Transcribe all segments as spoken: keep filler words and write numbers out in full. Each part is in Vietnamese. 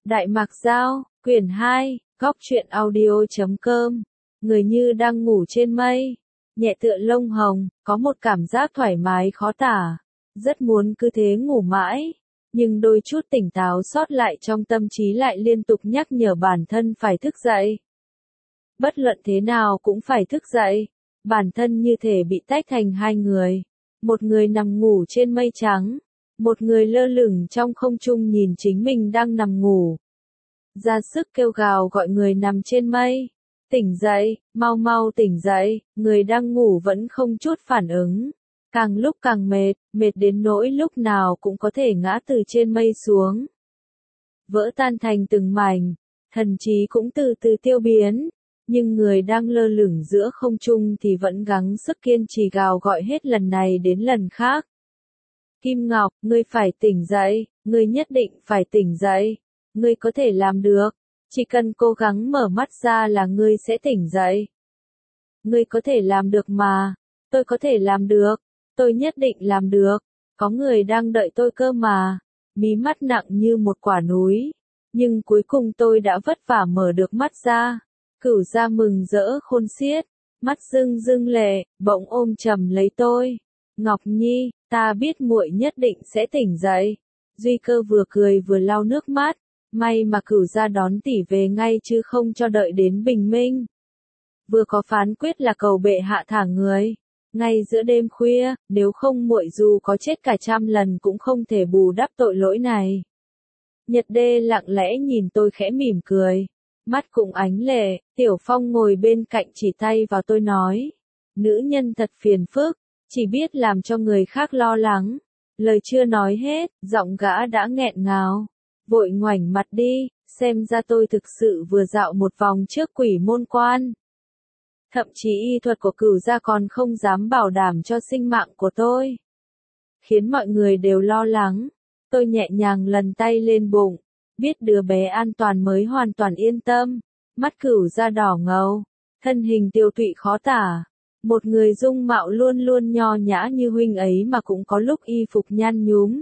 Đại Mạc Giao, quyển hai, góc truyện audio.com. Người như đang ngủ trên mây, nhẹ tựa lông hồng, có một cảm giác thoải mái khó tả. Rất muốn cứ thế ngủ mãi, nhưng đôi chút tỉnh táo sót lại trong tâm trí lại liên tục nhắc nhở bản thân phải thức dậy. Bất luận thế nào cũng phải thức dậy, bản thân như thể bị tách thành hai người. Một người nằm ngủ trên mây trắng, một người lơ lửng trong không trung nhìn chính mình đang nằm ngủ. Ra sức kêu gào gọi người nằm trên mây. Tỉnh dậy, mau mau tỉnh dậy, người đang ngủ vẫn không chút phản ứng. Càng lúc càng mệt, mệt đến nỗi lúc nào cũng có thể ngã từ trên mây xuống. Vỡ tan thành từng mảnh, thần trí cũng từ từ tiêu biến. Nhưng người đang lơ lửng giữa không trung thì vẫn gắng sức kiên trì gào gọi hết lần này đến lần khác. Kim Ngọc, ngươi phải tỉnh dậy, ngươi nhất định phải tỉnh dậy, ngươi có thể làm được, chỉ cần cố gắng mở mắt ra là ngươi sẽ tỉnh dậy. Ngươi có thể làm được mà, tôi có thể làm được, tôi nhất định làm được, có người đang đợi tôi cơ mà, mí mắt nặng như một quả núi, nhưng cuối cùng tôi đã vất vả mở được mắt ra. Cửu Gia mừng rỡ khôn xiết, mắt rưng rưng lệ, bỗng ôm chầm lấy tôi. Ngọc Nhi, ta biết muội nhất định sẽ tỉnh dậy. Duy Cơ vừa cười vừa lau nước mắt, may mà Cửu Gia đón tỷ về ngay chứ không cho đợi đến bình minh. Vừa có phán quyết là cầu bệ hạ thả người, ngay giữa đêm khuya, nếu không muội dù có chết cả trăm lần cũng không thể bù đắp tội lỗi này. Nhật Đê lặng lẽ nhìn tôi khẽ mỉm cười. Mắt cũng ánh lệ, Tiểu Phong ngồi bên cạnh chỉ tay vào tôi nói. Nữ nhân thật phiền phức, chỉ biết làm cho người khác lo lắng. Lời chưa nói hết, giọng gã đã nghẹn ngào. Vội ngoảnh mặt đi, xem ra tôi thực sự vừa dạo một vòng trước Quỷ Môn Quan. Thậm chí y thuật của Cửu Gia còn không dám bảo đảm cho sinh mạng của tôi. Khiến mọi người đều lo lắng. Tôi nhẹ nhàng lần tay lên bụng. Biết đứa bé an toàn mới hoàn toàn yên tâm. Mắt Cửu Gia đỏ ngầu, thân hình tiêu tụy khó tả. Một người dung mạo luôn luôn nho nhã như huynh ấy mà cũng có lúc y phục nhăn nhúm.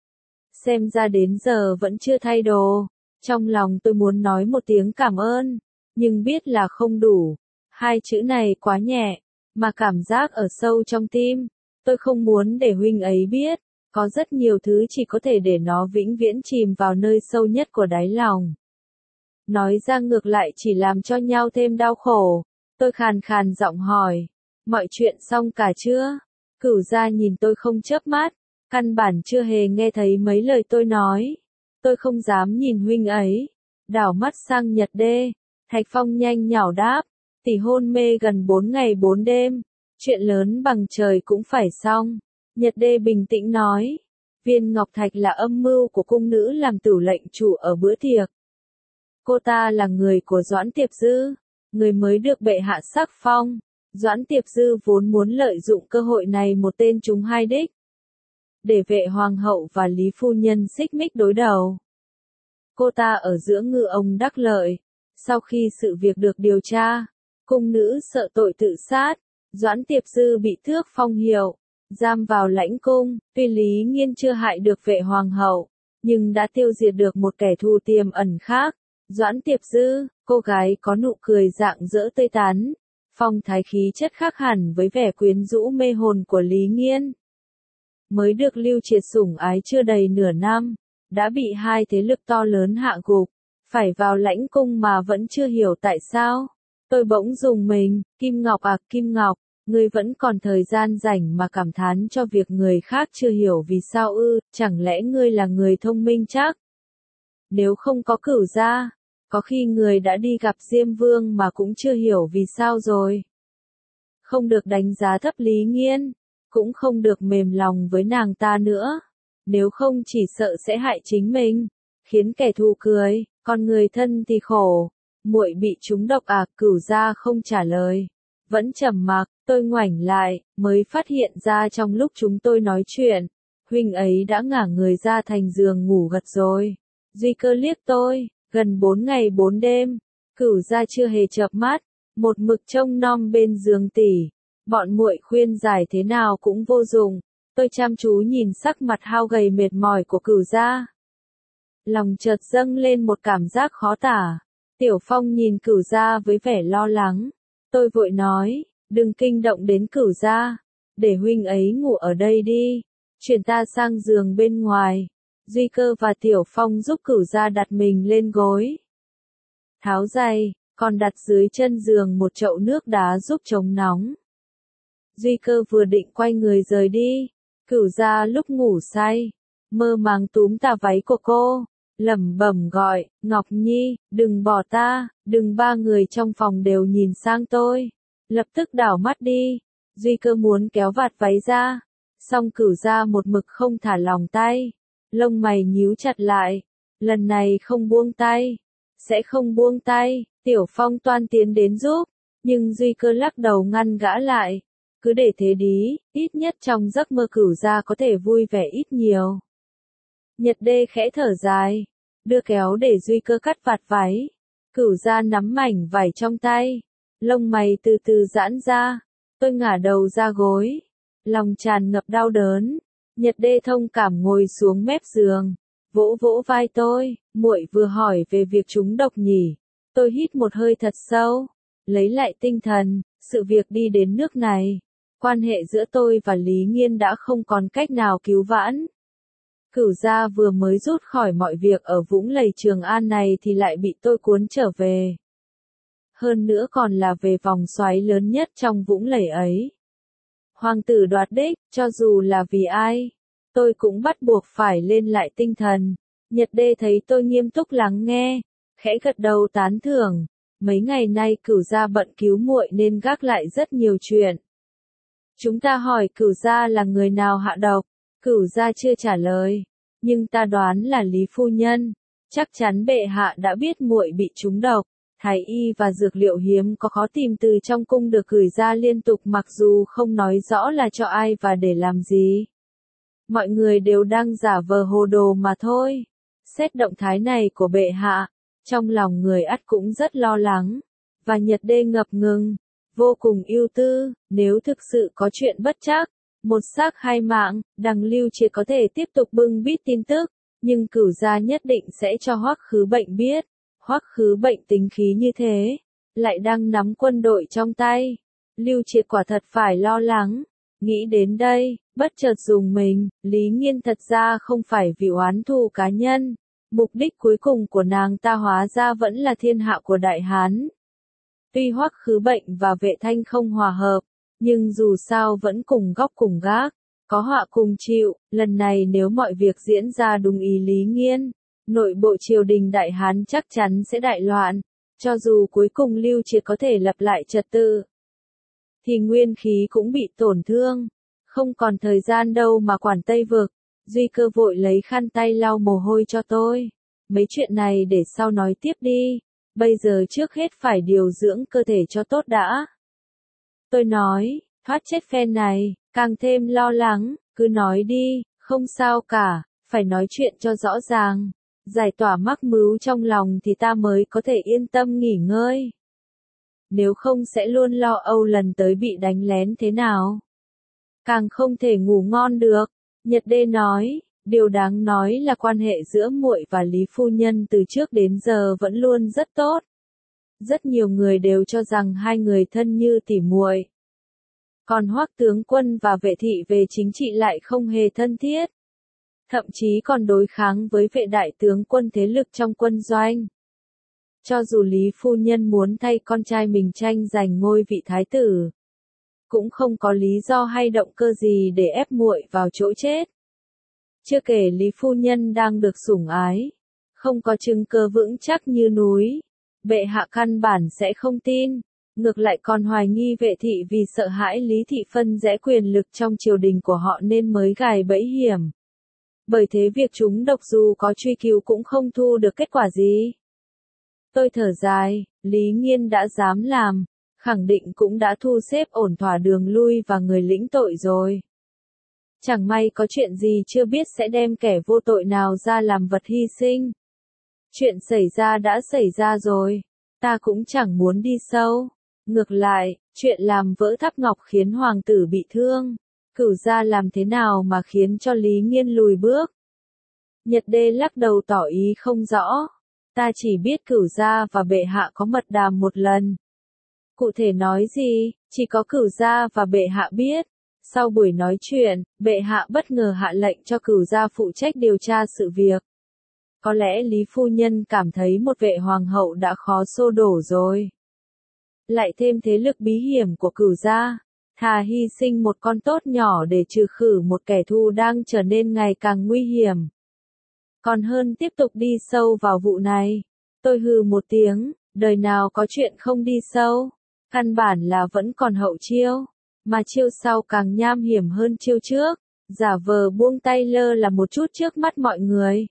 Xem ra đến giờ vẫn chưa thay đồ. Trong lòng tôi muốn nói một tiếng cảm ơn, nhưng biết là không đủ. Hai chữ này quá nhẹ, mà cảm giác ở sâu trong tim. Tôi không muốn để huynh ấy biết. Có rất nhiều thứ chỉ có thể để nó vĩnh viễn chìm vào nơi sâu nhất của đáy lòng. Nói ra ngược lại chỉ làm cho nhau thêm đau khổ. Tôi khàn khàn giọng hỏi. Mọi chuyện xong cả chưa? Cửu Gia nhìn tôi không chớp mắt. Căn bản chưa hề nghe thấy mấy lời tôi nói. Tôi không dám nhìn huynh ấy. Đảo mắt sang Nhật Đê. Thạch Phong nhanh nhảu đáp. Tỷ hôn mê gần bốn ngày bốn đêm. Chuyện lớn bằng trời cũng phải xong. Nhật Đê bình tĩnh nói, viên ngọc thạch là âm mưu của cung nữ làm tửu lệnh chủ ở bữa tiệc. Cô ta là người của Doãn Tiệp Dư, người mới được bệ hạ sắc phong. Doãn Tiệp Dư vốn muốn lợi dụng cơ hội này một tên trúng hai đích. Để vệ hoàng hậu và Lý Phu Nhân xích mích đối đầu. Cô ta ở giữa ngư ông đắc lợi. Sau khi sự việc được điều tra, cung nữ sợ tội tự sát, Doãn Tiệp Dư bị thước phong hiệu. Giam vào lãnh cung, tuy Lý Nghiên chưa hại được vệ hoàng hậu, nhưng đã tiêu diệt được một kẻ thù tiềm ẩn khác. Doãn Tiệp Dư, cô gái có nụ cười rạng rỡ tươi tắn, phong thái khí chất khác hẳn với vẻ quyến rũ mê hồn của Lý Nghiên. Mới được Lưu Triệt sủng ái chưa đầy nửa năm, đã bị hai thế lực to lớn hạ gục, phải vào lãnh cung mà vẫn chưa hiểu tại sao. Tôi bỗng rùng mình, Kim Ngọc à Kim Ngọc. Ngươi vẫn còn thời gian rảnh mà cảm thán cho việc người khác chưa hiểu vì sao ư, chẳng lẽ ngươi là người thông minh chắc? Nếu không có Cửu Gia, có khi người đã đi gặp Diêm Vương mà cũng chưa hiểu vì sao rồi. Không được đánh giá thấp Lý Nghiên, cũng không được mềm lòng với nàng ta nữa. Nếu không chỉ sợ sẽ hại chính mình, khiến kẻ thù cười, còn người thân thì khổ. Muội bị trúng độc à? Cửu Gia không trả lời. Vẫn trầm mặc, tôi ngoảnh lại, mới phát hiện ra trong lúc chúng tôi nói chuyện, huynh ấy đã ngả người ra thành giường ngủ gật rồi. Duy Cơ liếc tôi, gần bốn ngày bốn đêm, Cửu Gia chưa hề chợp mắt, một mực trông nom bên giường tỷ. Bọn muội khuyên giải thế nào cũng vô dụng, tôi chăm chú nhìn sắc mặt hao gầy mệt mỏi của Cửu Gia. lòng chợt dâng lên một cảm giác khó tả. Tiểu Phong nhìn Cửu Gia với vẻ lo lắng. Tôi vội nói, đừng kinh động đến Cửu Gia, để huynh ấy ngủ ở đây đi, chuyển ta sang giường bên ngoài. Duy Cơ và Tiểu Phong giúp Cửu Gia đặt mình lên gối, tháo giày, còn đặt dưới chân giường một chậu nước đá giúp chống nóng. Duy Cơ vừa định quay người rời đi, Cửu Gia lúc ngủ say, mơ màng túm tà váy của cô, lẩm bẩm gọi, Ngọc Nhi, đừng bỏ ta, đừng. Ba người trong phòng đều nhìn sang tôi, lập tức đảo mắt đi. Duy Cơ muốn kéo vạt váy ra, song Cửu Gia một mực không thả lòng tay, lông mày nhíu chặt lại, lần này không buông tay, sẽ không buông tay. Tiểu Phong toan tiến đến giúp, nhưng Duy Cơ lắc đầu ngăn gã lại, cứ để thế đi, ít nhất trong giấc mơ Cửu Gia có thể vui vẻ ít nhiều. Nhật Đê khẽ thở dài, đưa kéo để Duy Cơ cắt vạt váy. Cửu Gia nắm mảnh vải trong tay, lông mày từ từ giãn ra. Tôi ngả đầu ra gối, lòng tràn ngập đau đớn. Nhật Đê thông cảm ngồi xuống mép giường, vỗ vỗ vai tôi, muội vừa hỏi về việc trúng độc nhỉ. Tôi hít một hơi thật sâu, lấy lại tinh thần. Sự việc đi đến nước này, quan hệ giữa tôi và Lý Nghiên đã không còn cách nào cứu vãn. Cửu Gia vừa mới rút khỏi mọi việc ở Vũng Lầy Trường An này thì lại bị tôi cuốn trở về. Hơn nữa còn là về vòng xoáy lớn nhất trong Vũng Lầy ấy. Hoàng tử đoạt đích, cho dù là vì ai, tôi cũng bắt buộc phải lên lại tinh thần. Nhật Đê thấy tôi nghiêm túc lắng nghe, khẽ gật đầu tán thưởng. Mấy ngày nay Cửu Gia bận cứu muội nên gác lại rất nhiều chuyện. Chúng ta hỏi Cửu Gia là người nào hạ độc, Cửu Gia chưa trả lời, nhưng ta đoán là Lý phu nhân. Chắc chắn bệ hạ đã biết muội bị trúng độc. Thái y và dược liệu hiếm có khó tìm từ trong cung được gửi ra liên tục, mặc dù không nói rõ là cho ai và để làm gì. Mọi người đều đang giả vờ hồ đồ mà thôi. Xét động thái này của bệ hạ, trong lòng người ắt cũng rất lo lắng. Và Nhật Đê ngập ngừng, vô cùng ưu tư. Nếu thực sự có chuyện bất trắc, một xác hai mạng, đằng Lưu Triệt có thể tiếp tục bưng bít tin tức, nhưng Cửu Gia nhất định sẽ cho Hoắc Khứ Bệnh biết. Hoắc Khứ Bệnh tính khí như thế, lại đang nắm quân đội trong tay. Lưu Triệt quả thật phải lo lắng. Nghĩ đến đây, bất chợt dùng mình, Lý Nghiên thật ra không phải vì oán thù cá nhân. Mục đích cuối cùng của nàng ta hóa ra vẫn là thiên hạ của Đại Hán. Tuy Hoắc Khứ Bệnh và Vệ Thanh không hòa hợp, nhưng dù sao vẫn cùng góc cùng gác, có họa cùng chịu. Lần này nếu mọi việc diễn ra đúng ý Lý Nghiên, nội bộ triều đình Đại Hán chắc chắn sẽ đại loạn. Cho dù cuối cùng Lưu Triệt có thể lập lại trật tự, thì nguyên khí cũng bị tổn thương. Không còn thời gian đâu mà quản Tây Vực. Duy Cơ vội lấy khăn tay lau mồ hôi cho tôi. Mấy chuyện này để sau nói tiếp đi. Bây giờ trước hết phải điều dưỡng cơ thể cho tốt đã. Tôi nói, thoát chết phen này, càng thêm lo lắng. Cứ nói đi, không sao cả, phải nói chuyện cho rõ ràng. Giải tỏa mắc mứu trong lòng thì ta mới có thể yên tâm nghỉ ngơi. Nếu không sẽ luôn lo âu lần tới bị đánh lén thế nào. Càng không thể ngủ ngon được. Nhật Đê nói, điều đáng nói là quan hệ giữa muội và Lý phu nhân từ trước đến giờ vẫn luôn rất tốt. Rất nhiều người đều cho rằng hai người thân như tỉ muội. Còn Hoắc tướng quân và Vệ thị về chính trị lại không hề thân thiết. Thậm chí còn đối kháng với Vệ đại tướng quân thế lực trong quân doanh. Cho dù Lý phu nhân muốn thay con trai mình tranh giành ngôi vị thái tử, cũng không có lý do hay động cơ gì để ép muội vào chỗ chết. Chưa kể Lý phu nhân đang được sủng ái, không có chứng cơ vững chắc như núi, bệ hạ căn bản sẽ không tin, ngược lại còn hoài nghi Vệ thị vì sợ hãi Lý thị phân rẽ quyền lực trong triều đình của họ nên mới gài bẫy hiểm. Bởi thế việc chúng độc dù có truy cứu cũng không thu được kết quả gì. Tôi thở dài, Lý Nghiên đã dám làm, khẳng định cũng đã thu xếp ổn thỏa đường lui và người lĩnh tội rồi. Chẳng may có chuyện gì chưa biết sẽ đem kẻ vô tội nào ra làm vật hy sinh. Chuyện xảy ra đã xảy ra rồi, ta cũng chẳng muốn đi sâu. Ngược lại, chuyện làm vỡ tháp ngọc khiến hoàng tử bị thương. Cửu Gia làm thế nào mà khiến cho Lý Nghiên lùi bước? Nhật Đê lắc đầu tỏ ý không rõ. Ta chỉ biết Cửu gia và bệ hạ có mật đàm một lần. Cụ thể nói gì, chỉ có Cửu gia và bệ hạ biết. Sau buổi nói chuyện, bệ hạ bất ngờ hạ lệnh cho Cửu gia phụ trách điều tra sự việc. Có lẽ Lý phu nhân cảm thấy một vệ hoàng hậu đã khó xô đổ rồi. Lại thêm thế lực bí hiểm của Cửu gia, thà hy sinh một con tốt nhỏ để trừ khử một kẻ thù đang trở nên ngày càng nguy hiểm. Còn hơn tiếp tục đi sâu vào vụ này. Tôi hừ một tiếng, đời nào có chuyện không đi sâu. Căn bản là vẫn còn hậu chiêu, mà chiêu sau càng nham hiểm hơn chiêu trước, giả vờ buông tay lơ là một chút trước mắt mọi người.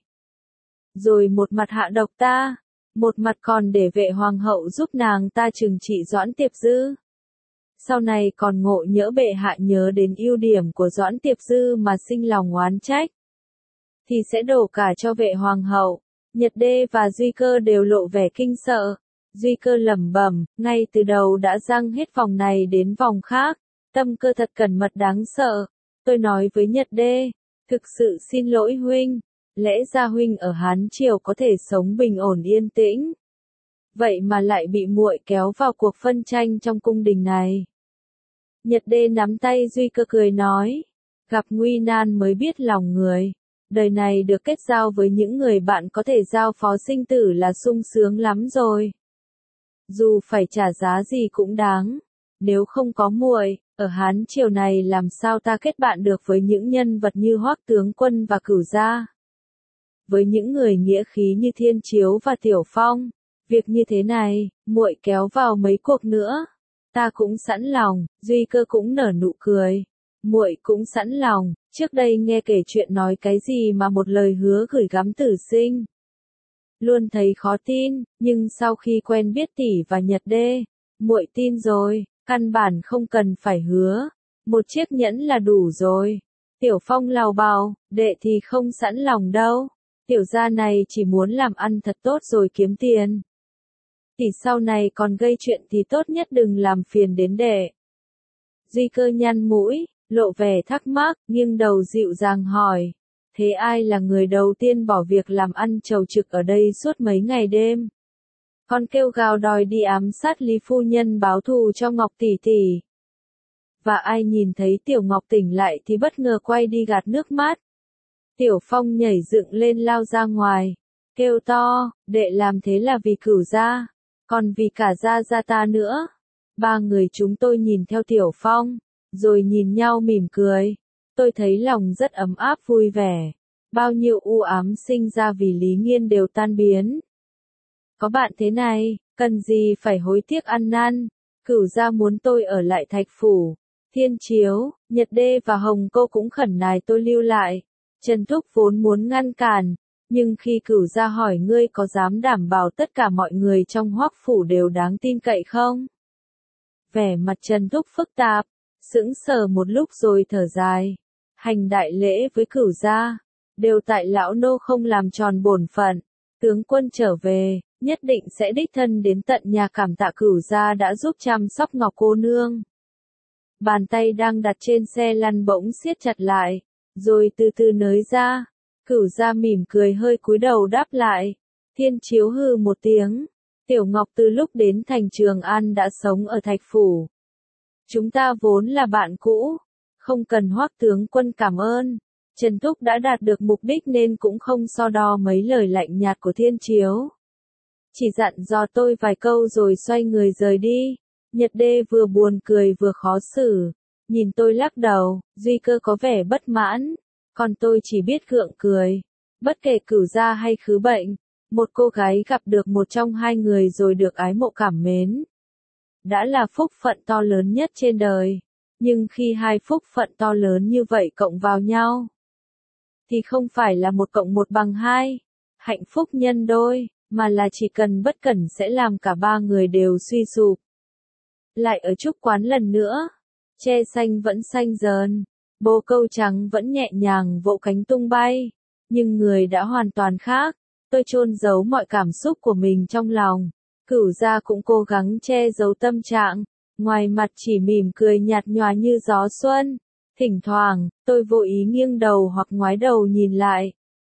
Rồi một mặt hạ độc ta, một mặt còn để vệ hoàng hậu giúp nàng ta trừng trị Doãn Tiệp Dư. Sau này còn ngộ nhỡ bệ hạ nhớ đến ưu điểm của Doãn Tiệp Dư mà sinh lòng oán trách, thì sẽ đổ cả cho vệ hoàng hậu. Nhật Đê và Duy Cơ đều lộ vẻ kinh sợ. Duy Cơ lẩm bẩm, ngay từ đầu đã giăng hết vòng này đến vòng khác, tâm cơ thật cẩn mật đáng sợ. Tôi nói với Nhật Đê, thực sự xin lỗi huynh, lẽ ra huynh ở Hán Triều có thể sống bình ổn yên tĩnh. Vậy mà lại bị muội kéo vào cuộc phân tranh trong cung đình này. Nhật Đê nắm tay Duy Cơ cười nói, gặp nguy nan mới biết lòng người. Đời này được kết giao với những người bạn có thể giao phó sinh tử là sung sướng lắm rồi. Dù phải trả giá gì cũng đáng. Nếu không có muội, ở Hán Triều này làm sao ta kết bạn được với những nhân vật như Hoắc tướng quân và Cửu gia. Với những người nghĩa khí như Thiên Chiếu và Tiểu Phong, việc như thế này, muội kéo vào mấy cuộc nữa, ta cũng sẵn lòng. Duy Cơ cũng nở nụ cười. Muội cũng sẵn lòng, trước đây nghe kể chuyện nói cái gì mà một lời hứa gửi gắm tử sinh. Luôn thấy khó tin, nhưng sau khi quen biết tỷ và Nhật Đê, muội tin rồi, căn bản không cần phải hứa, một chiếc nhẫn là đủ rồi. Tiểu Phong lào bào, đệ thì không sẵn lòng đâu, tiểu gia này chỉ muốn làm ăn thật tốt rồi kiếm tiền. Tỷ sau này còn gây chuyện thì tốt nhất đừng làm phiền đến đệ. Duy Cơ nhăn mũi, lộ vẻ thắc mắc, nghiêng đầu dịu dàng hỏi, thế ai là người đầu tiên bỏ việc làm ăn chầu trực ở đây suốt mấy ngày đêm? Con kêu gào đòi đi ám sát Lý phu nhân báo thù cho Ngọc tỷ tỷ. Và ai nhìn thấy Tiểu Ngọc tỉnh lại thì bất ngờ quay đi gạt nước mắt. Tiểu Phong nhảy dựng lên lao ra ngoài, kêu to, đệ làm thế là vì Cửu gia, còn vì cả gia gia ta nữa. Ba người chúng tôi nhìn theo Tiểu Phong, rồi nhìn nhau mỉm cười. Tôi thấy lòng rất ấm áp vui vẻ. Bao nhiêu u ám sinh ra vì Lý Nghiên đều tan biến. Có bạn thế này, cần gì phải hối tiếc ăn năn. Cửu gia muốn tôi ở lại Thạch Phủ. Thiên Chiếu, Nhật Đê và Hồng Cô cũng khẩn nài tôi lưu lại. Trần Thúc vốn muốn ngăn cản, nhưng khi Cửu gia hỏi ngươi có dám đảm bảo tất cả mọi người trong Hoắc Phủ đều đáng tin cậy không? Vẻ mặt Trần Thúc phức tạp, sững sờ một lúc rồi thở dài. Hành đại lễ với Cửu gia, đều tại lão nô không làm tròn bổn phận. Tướng quân trở về, nhất định sẽ đích thân đến tận nhà cảm tạ Cửu gia đã giúp chăm sóc Ngọc cô nương. Bàn tay đang đặt trên xe lăn bỗng siết chặt lại, rồi từ từ nới ra. Cửu gia mỉm cười hơi cúi đầu đáp lại. Thiên Chiếu hừ một tiếng. Tiểu Ngọc từ lúc đến thành Trường An đã sống ở Thạch Phủ. Chúng ta vốn là bạn cũ, không cần Hoắc tướng quân cảm ơn. Trần Thúc đã đạt được mục đích nên cũng không so đo mấy lời lạnh nhạt của Thiên Chiếu. Chỉ dặn dò tôi vài câu rồi xoay người rời đi. Nhật Đê vừa buồn cười vừa khó xử, nhìn tôi lắc đầu. Duy Cơ có vẻ bất mãn, còn tôi chỉ biết gượng cười. Bất kể Cửu gia hay Khứ Bệnh, một cô gái gặp được một trong hai người rồi được ái mộ cảm mến, đã là phúc phận to lớn nhất trên đời. Nhưng khi hai phúc phận to lớn như vậy cộng vào nhau, thì không phải là một cộng một bằng hai, hạnh phúc nhân đôi, mà là chỉ cần bất cẩn sẽ làm cả ba người đều suy sụp. Lại ở Trúc Quán lần nữa, tre xanh vẫn xanh dờn, bồ câu trắng vẫn nhẹ nhàng vỗ cánh tung bay, nhưng người đã hoàn toàn khác. Tôi chôn giấu mọi cảm xúc của mình trong lòng. Cửu gia cũng cố gắng che giấu tâm trạng, ngoài mặt chỉ mỉm cười nhạt nhòa như gió xuân. Thỉnh thoảng, tôi vô ý nghiêng đầu hoặc ngoái đầu nhìn lại,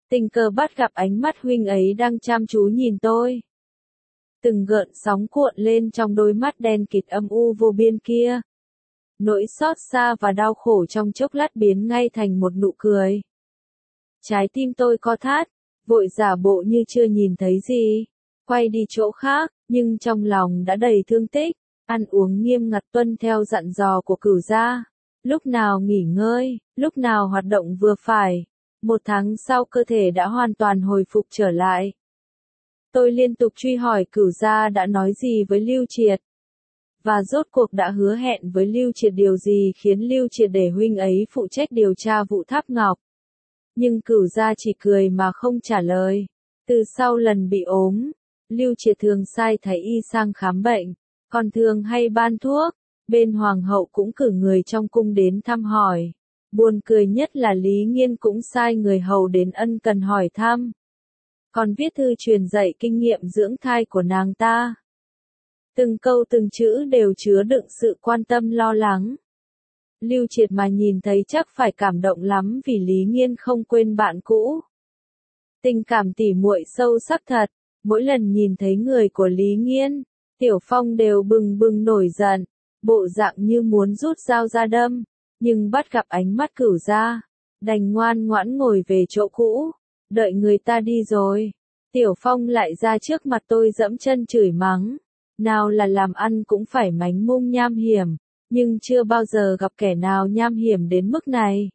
Tình cờ bắt gặp ánh mắt huynh ấy đang chăm chú nhìn tôi. Từng gợn sóng cuộn lên trong đôi mắt đen kịt âm u vô biên kia. Nỗi xót xa và đau khổ trong chốc lát biến ngay thành một nụ cười. Trái tim tôi co thắt, vội giả bộ như chưa nhìn thấy gì, quay đi chỗ khác, nhưng trong lòng đã đầy thương tích, ăn uống nghiêm ngặt tuân theo dặn dò của Cửu gia, lúc nào nghỉ ngơi, lúc nào hoạt động vừa phải. Một tháng sau cơ thể đã hoàn toàn hồi phục trở lại. Tôi liên tục truy hỏi Cửu gia đã nói gì với Lưu Triệt. Và rốt cuộc đã hứa hẹn với Lưu Triệt điều gì khiến Lưu Triệt để huynh ấy phụ trách điều tra vụ Tháp Ngọc. Nhưng Cửu gia chỉ cười mà không trả lời. Từ sau lần bị ốm, Lưu Triệt thường sai thái y sang khám bệnh, còn thường hay ban thuốc. Bên hoàng hậu cũng cử người trong cung đến thăm hỏi. Buồn cười nhất là Lý Nghiên cũng sai người hầu đến ân cần hỏi thăm. Còn viết thư truyền dạy kinh nghiệm dưỡng thai của nàng ta. Từng câu từng chữ đều chứa đựng sự quan tâm lo lắng. Lưu Triệt mà nhìn thấy chắc phải cảm động lắm vì Lý Nghiên không quên bạn cũ. Tình cảm tỉ muội sâu sắc thật, mỗi lần nhìn thấy người của Lý Nghiên, Tiểu Phong đều bừng bừng nổi giận, bộ dạng như muốn rút dao ra đâm, nhưng bắt gặp ánh mắt Cửu gia, đành ngoan ngoãn ngồi về chỗ cũ, đợi người ta đi rồi. Tiểu Phong lại ra trước mặt tôi dẫm chân chửi mắng, nào là làm ăn cũng phải mánh mung nham hiểm, nhưng chưa bao giờ gặp kẻ nào nham hiểm đến mức này.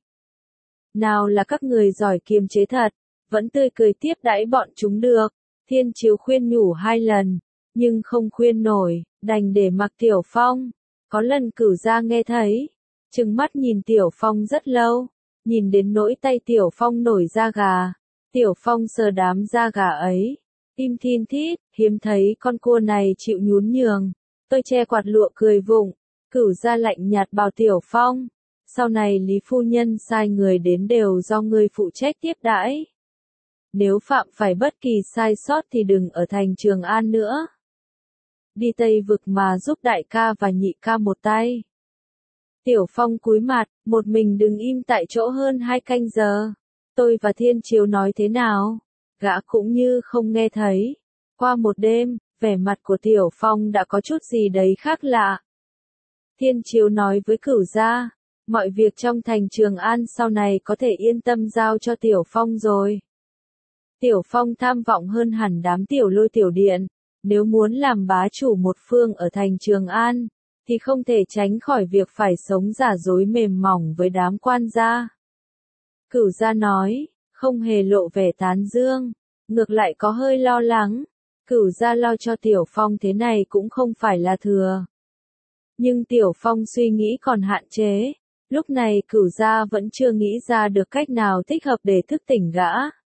Nào là các người giỏi kiềm chế thật, vẫn tươi cười tiếp đãi bọn chúng được. Thiên Chiếu khuyên nhủ hai lần, nhưng không khuyên nổi, đành để mặc Tiểu Phong. Có lần Cửu gia nghe thấy, trừng mắt nhìn Tiểu Phong rất lâu, nhìn đến nỗi tay Tiểu Phong nổi da gà. Tiểu Phong sờ đám da gà ấy, tim thin thít, hiếm thấy con cua này chịu nhún nhường. Tôi che quạt lụa cười vụng, Cửu gia lạnh nhạt bảo Tiểu Phong, sau này Lý phu nhân sai người đến đều do ngươi phụ trách tiếp đãi. Nếu phạm phải bất kỳ sai sót thì đừng ở thành Trường An nữa. Đi Tây Vực mà giúp đại ca và nhị ca một tay. Tiểu Phong cúi mặt, một mình đứng im tại chỗ hơn hai canh giờ. Tôi và Thiên Chiếu nói thế nào? Gã cũng như không nghe thấy. Qua một đêm, vẻ mặt của Tiểu Phong đã có chút gì đấy khác lạ. Thiên Chiếu nói với Cửu gia, mọi việc trong thành Trường An sau này có thể yên tâm giao cho Tiểu Phong rồi. Tiểu Phong tham vọng hơn hẳn đám tiểu lôi tiểu điện, nếu muốn làm bá chủ một phương ở thành Trường An, thì không thể tránh khỏi việc phải sống giả dối mềm mỏng với đám quan gia. Cửu gia nói, không hề lộ vẻ tán dương, ngược lại có hơi lo lắng. Cửu gia lo cho Tiểu Phong thế này cũng không phải là thừa. Nhưng Tiểu Phong suy nghĩ còn hạn chế, lúc này Cửu gia vẫn chưa nghĩ ra được cách nào thích hợp để thức tỉnh gã.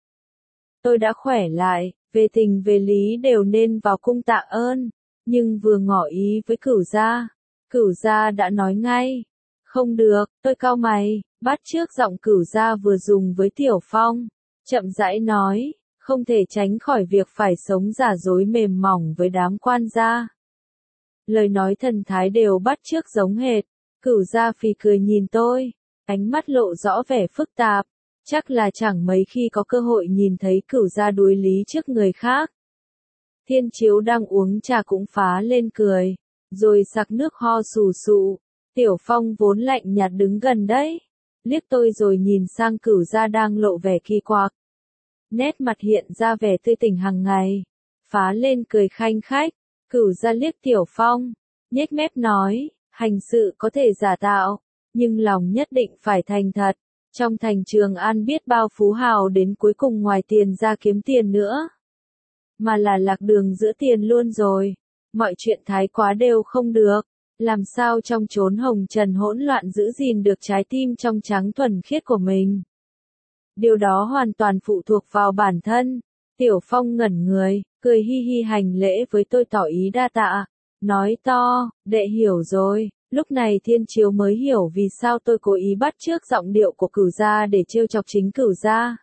Tôi đã khỏe lại, về tình về lý đều nên vào cung tạ ơn, nhưng vừa ngỏ ý với Cửu gia, Cửu gia đã nói ngay, không được. Tôi cau mày, bắt trước giọng Cửu gia vừa dùng với Tiểu Phong, chậm rãi nói, không thể tránh khỏi việc phải sống giả dối mềm mỏng với đám quan gia. Lời nói thần thái đều bắt chước giống hệt. Cửu gia phì cười nhìn tôi, ánh mắt lộ rõ vẻ phức tạp, chắc là chẳng mấy khi có cơ hội nhìn thấy Cửu gia đối lý trước người khác. Thiên Chiếu đang uống trà cũng phá lên cười, rồi sặc nước ho sù sụ. Tiểu Phong vốn lạnh nhạt đứng gần đấy, liếc tôi rồi nhìn sang Cửu gia đang lộ vẻ kỳ quặc. Nét mặt hiện ra vẻ tươi tỉnh hàng ngày, phá lên cười khanh khách. Cửu gia liếc Tiểu Phong, nhếch mép nói, hành sự có thể giả tạo, nhưng lòng nhất định phải thành thật. Trong thành Trường An biết bao phú hào đến cuối cùng ngoài tiền ra kiếm tiền nữa, mà là lạc đường giữa tiền luôn rồi. Mọi chuyện thái quá đều không được, làm sao trong chốn hồng trần hỗn loạn giữ gìn được trái tim trong trắng thuần khiết của mình. Điều đó hoàn toàn phụ thuộc vào bản thân. Tiểu Phong ngẩn người, cười hi hi hành lễ với tôi tỏ ý đa tạ, nói to, đệ hiểu rồi. Lúc này Thiên Chiếu mới hiểu vì sao tôi cố ý bắt chước giọng điệu của Cửu gia để trêu chọc chính Cửu gia.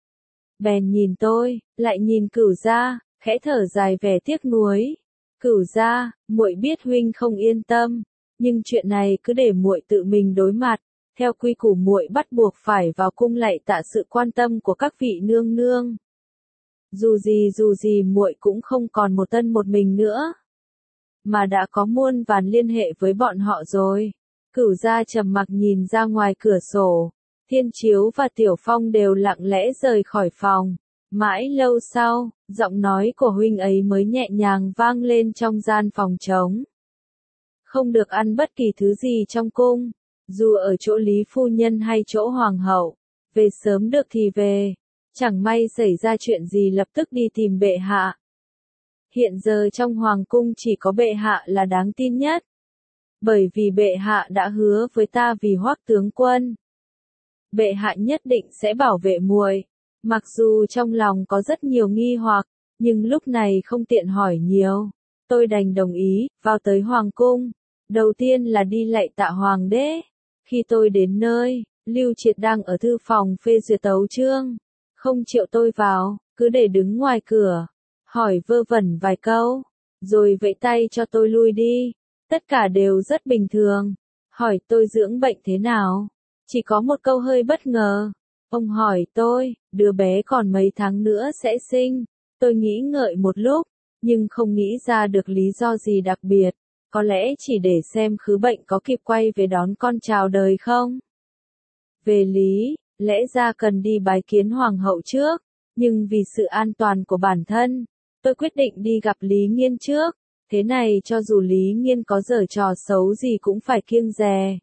Bèn nhìn tôi, lại nhìn Cửu gia, khẽ thở dài vẻ tiếc nuối. Cửu gia, muội biết huynh không yên tâm, nhưng chuyện này cứ để muội tự mình đối mặt. Theo quy củ muội bắt buộc phải vào cung lạy tạ sự quan tâm của các vị nương nương. Dù gì dù gì muội cũng không còn một thân một mình nữa, mà đã có muôn vàn liên hệ với bọn họ rồi. Cửu gia trầm mặc nhìn ra ngoài cửa sổ, Thiên Chiếu và Tiểu Phong đều lặng lẽ rời khỏi phòng. Mãi lâu sau, giọng nói của huynh ấy mới nhẹ nhàng vang lên trong gian phòng trống. Không được ăn bất kỳ thứ gì trong cung, dù ở chỗ Lý Phu Nhân hay chỗ Hoàng hậu, về sớm được thì về, chẳng may xảy ra chuyện gì lập tức đi tìm bệ hạ. Hiện giờ trong Hoàng cung chỉ có bệ hạ là đáng tin nhất. Bởi vì bệ hạ đã hứa với ta vì Hoắc tướng quân. Bệ hạ nhất định sẽ bảo vệ muội. Mặc dù trong lòng có rất nhiều nghi hoặc, nhưng lúc này không tiện hỏi nhiều. Tôi đành đồng ý, vào tới Hoàng cung. Đầu tiên là đi lạy tạ Hoàng đế. Khi tôi đến nơi, Lưu Triệt đang ở thư phòng phê duyệt tấu chương. Không chịu tôi vào, cứ để đứng ngoài cửa. Hỏi vơ vẩn vài câu, rồi vẫy tay cho tôi lui đi. Tất cả đều rất bình thường. Hỏi tôi dưỡng bệnh thế nào? Chỉ có một câu hơi bất ngờ. Ông hỏi tôi, đứa bé còn mấy tháng nữa sẽ sinh. Tôi nghĩ ngợi một lúc, nhưng không nghĩ ra được lý do gì đặc biệt. Có lẽ chỉ để xem khứ bệnh có kịp quay về đón con chào đời không? Về lý, lẽ ra cần đi bái kiến Hoàng hậu trước, nhưng vì sự an toàn của bản thân, tôi quyết định đi gặp Lý Nghiên trước. Thế này cho dù Lý Nghiên có giở trò xấu gì cũng phải kiêng dè.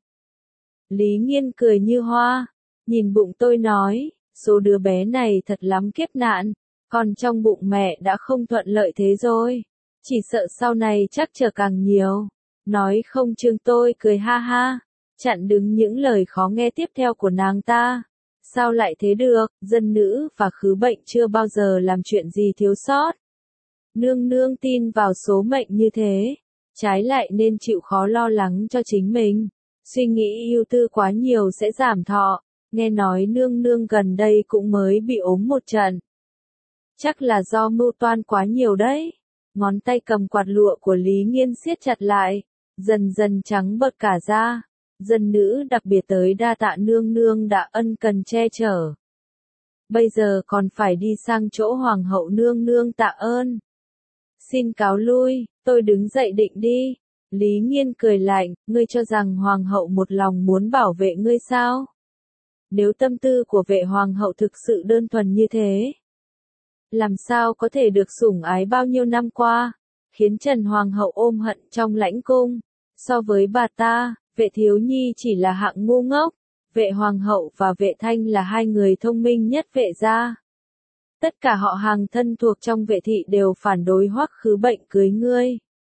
Lý Nghiên cười như hoa, nhìn bụng tôi nói, số đứa bé này thật lắm kiếp nạn, còn trong bụng mẹ đã không thuận lợi thế rồi, chỉ sợ sau này chắc trở càng nhiều. Nói không chừng tôi cười ha ha, chặn đứng những lời khó nghe tiếp theo của nàng ta. Sao lại thế được, dân nữ và khứ bệnh chưa bao giờ làm chuyện gì thiếu sót. Nương nương tin vào số mệnh như thế, trái lại nên chịu khó lo lắng cho chính mình. Suy nghĩ ưu tư quá nhiều sẽ giảm thọ, nghe nói nương nương gần đây cũng mới bị ốm một trận. Chắc là do mưu toan quá nhiều đấy. Ngón tay cầm quạt lụa của Lý Nghiên siết chặt lại, dần dần trắng bợt cả ra. Dân nữ đặc biệt tới đa tạ nương nương đã ân cần che chở. Bây giờ còn phải đi sang chỗ Hoàng hậu nương nương tạ ơn. Xin cáo lui, tôi đứng dậy định đi. Lý Nghiên cười lạnh, ngươi cho rằng Hoàng hậu một lòng muốn bảo vệ ngươi sao? Nếu tâm tư của vệ Hoàng hậu thực sự đơn thuần như thế, làm sao có thể được sủng ái bao nhiêu năm qua, khiến Trần Hoàng hậu ôm hận trong lãnh cung. So với bà ta, vệ thiếu nhi chỉ là hạng ngu ngốc, vệ Hoàng hậu và vệ Thanh là hai người thông minh nhất vệ gia. Tất cả họ hàng thân thuộc trong vệ thị đều phản đối Hoắc khứ bệnh cưới ngươi.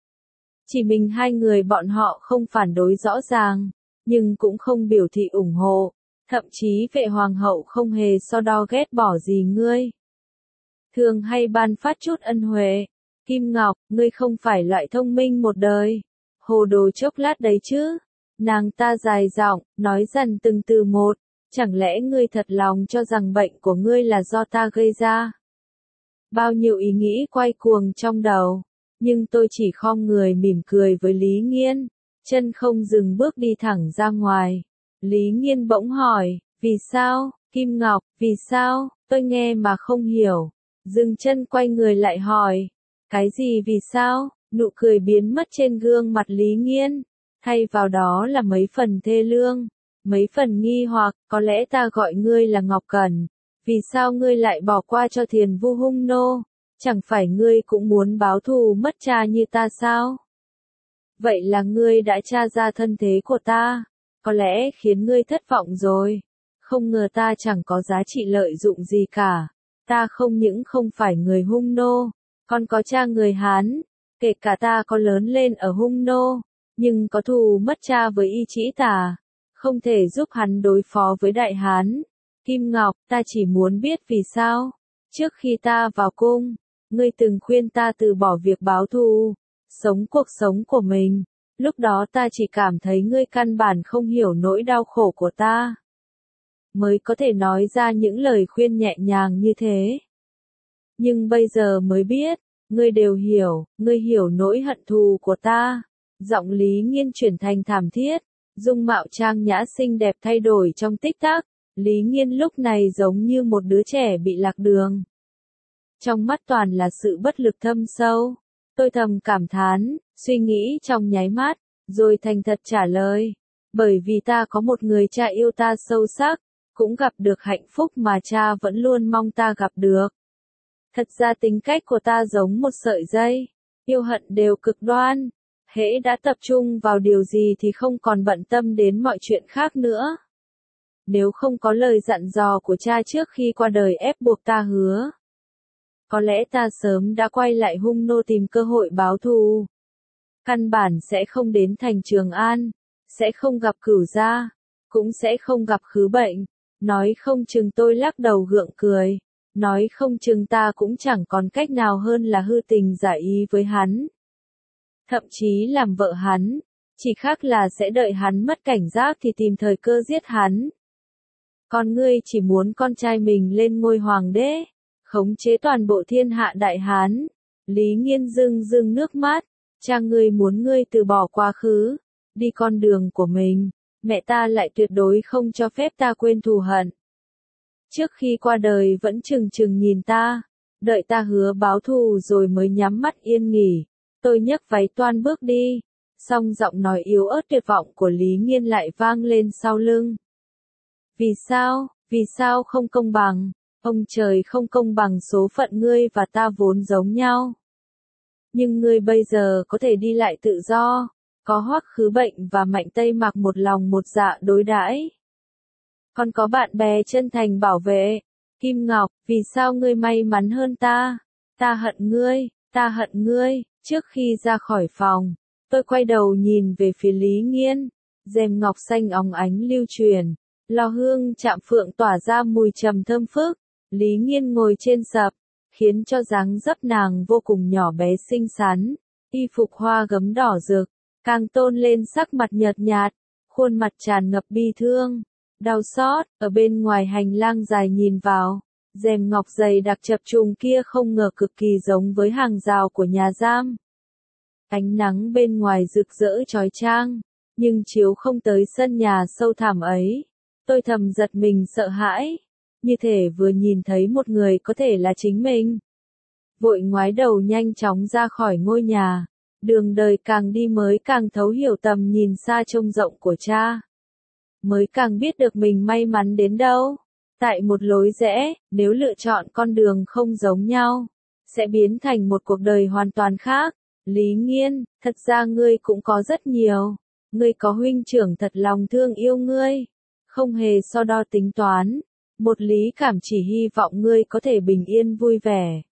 Chỉ mình hai người bọn họ không phản đối rõ ràng, nhưng cũng không biểu thị ủng hộ, thậm chí vệ Hoàng hậu không hề so đo ghét bỏ gì ngươi. Thường hay ban phát chút ân huệ. Kim Ngọc, ngươi không phải loại thông minh một đời, hồ đồ chốc lát đấy chứ. Nàng ta dài giọng, nói dần từng từ một, chẳng lẽ ngươi thật lòng cho rằng bệnh của ngươi là do ta gây ra? Bao nhiêu ý nghĩ quay cuồng trong đầu, nhưng tôi chỉ khom người mỉm cười với Lý Nghiên, chân không dừng bước đi thẳng ra ngoài. Lý Nghiên bỗng hỏi, vì sao, Kim Ngọc, vì sao, tôi nghe mà không hiểu. Dừng chân quay người lại hỏi, cái gì vì sao, nụ cười biến mất trên gương mặt Lý Nghiên, thay vào đó là mấy phần thê lương, mấy phần nghi hoặc, có lẽ ta gọi ngươi là Ngọc Cẩn, vì sao ngươi lại bỏ qua cho Thiền Vu hung nô, chẳng phải ngươi cũng muốn báo thù mất cha như ta sao? Vậy là ngươi đã tra ra thân thế của ta, có lẽ khiến ngươi thất vọng rồi, không ngờ ta chẳng có giá trị lợi dụng gì cả. Ta không những không phải người hung nô, còn có cha người Hán, kể cả ta có lớn lên ở hung nô, nhưng có thù mất cha với Y Trĩ Tả, không thể giúp hắn đối phó với Đại Hán. Kim Ngọc, ta chỉ muốn biết vì sao, trước khi ta vào cung, ngươi từng khuyên ta từ bỏ việc báo thù, sống cuộc sống của mình, lúc đó ta chỉ cảm thấy ngươi căn bản không hiểu nỗi đau khổ của ta, mới có thể nói ra những lời khuyên nhẹ nhàng như thế. Nhưng bây giờ mới biết, ngươi đều hiểu, ngươi hiểu nỗi hận thù của ta. Giọng Lý Nghiên chuyển thành thảm thiết, Dung mạo trang nhã xinh đẹp thay đổi trong tích tắc, Lý Nghiên lúc này giống như một đứa trẻ bị lạc đường. Trong mắt toàn là sự bất lực thâm sâu. Tôi thầm cảm thán, suy nghĩ trong nháy mắt, rồi thành thật trả lời. Bởi vì ta có một người cha yêu ta sâu sắc, cũng gặp được hạnh phúc mà cha vẫn luôn mong ta gặp được. Thật ra tính cách của ta giống một sợi dây, yêu hận đều cực đoan. Hễ đã tập trung vào điều gì thì không còn bận tâm đến mọi chuyện khác nữa. Nếu không có lời dặn dò của cha trước khi qua đời ép buộc ta hứa, có lẽ ta sớm đã quay lại hung nô tìm cơ hội báo thù. Căn bản sẽ không đến thành Trường An, sẽ không gặp Cửu gia, cũng sẽ không gặp Khứ Bệnh. Nói không chừng tôi lắc đầu gượng cười, nói không chừng ta cũng chẳng còn cách nào hơn là hư tình giả ý với hắn. Thậm chí làm vợ hắn, chỉ khác là sẽ đợi hắn mất cảnh giác thì tìm thời cơ giết hắn. Còn ngươi chỉ muốn con trai mình lên ngôi hoàng đế, khống chế toàn bộ thiên hạ đại Hán. Lý Nghiên rưng rưng nước mắt, cha ngươi muốn ngươi từ bỏ quá khứ, đi con đường của mình, mẹ ta lại tuyệt đối không cho phép ta quên thù hận. Trước khi qua đời vẫn chừng chừng nhìn ta, đợi ta hứa báo thù rồi mới nhắm mắt yên nghỉ. Tôi nhấc váy toan bước đi, song giọng nói yếu ớt tuyệt vọng của Lý Nghiên lại vang lên sau lưng. Vì sao, vì sao không công bằng? Ông trời không công bằng số phận ngươi và ta vốn giống nhau. Nhưng ngươi bây giờ có thể đi lại tự do, có Hoắc Khứ Bệnh và Mạnh Tây Mặc một lòng một dạ đối đãi. Còn có bạn bè chân thành bảo vệ. Kim Ngọc, vì sao ngươi may mắn hơn ta? Ta hận ngươi, ta hận ngươi. Trước khi ra khỏi phòng, tôi quay đầu nhìn về phía Lý Nghiên, rèm ngọc xanh óng ánh lưu truyền, lò hương chạm phượng tỏa ra mùi trầm thơm phức. Lý Nghiên ngồi trên sập, khiến cho dáng dấp nàng vô cùng nhỏ bé xinh xắn, y phục hoa gấm đỏ rực, càng tôn lên sắc mặt nhợt nhạt, khuôn mặt tràn ngập bi thương, đau xót. Ở bên ngoài hành lang dài nhìn vào, rèm ngọc dày đặc chập trùng kia không ngờ cực kỳ giống với hàng rào của nhà giam. Ánh nắng bên ngoài rực rỡ chói chang, nhưng chiếu không tới sân nhà sâu thẳm ấy. Tôi thầm giật mình sợ hãi, như thể vừa nhìn thấy một người có thể là chính mình. Vội ngoái đầu nhanh chóng ra khỏi ngôi nhà, đường đời càng đi mới càng thấu hiểu tầm nhìn xa trông rộng của cha. Mới càng biết được mình may mắn đến đâu. Tại một lối rẽ, nếu lựa chọn con đường không giống nhau, sẽ biến thành một cuộc đời hoàn toàn khác. Lý Nghiên, thật ra ngươi cũng có rất nhiều. Ngươi có huynh trưởng thật lòng thương yêu ngươi, không hề so đo tính toán. Một Lý Cảm chỉ hy vọng ngươi có thể bình yên vui vẻ.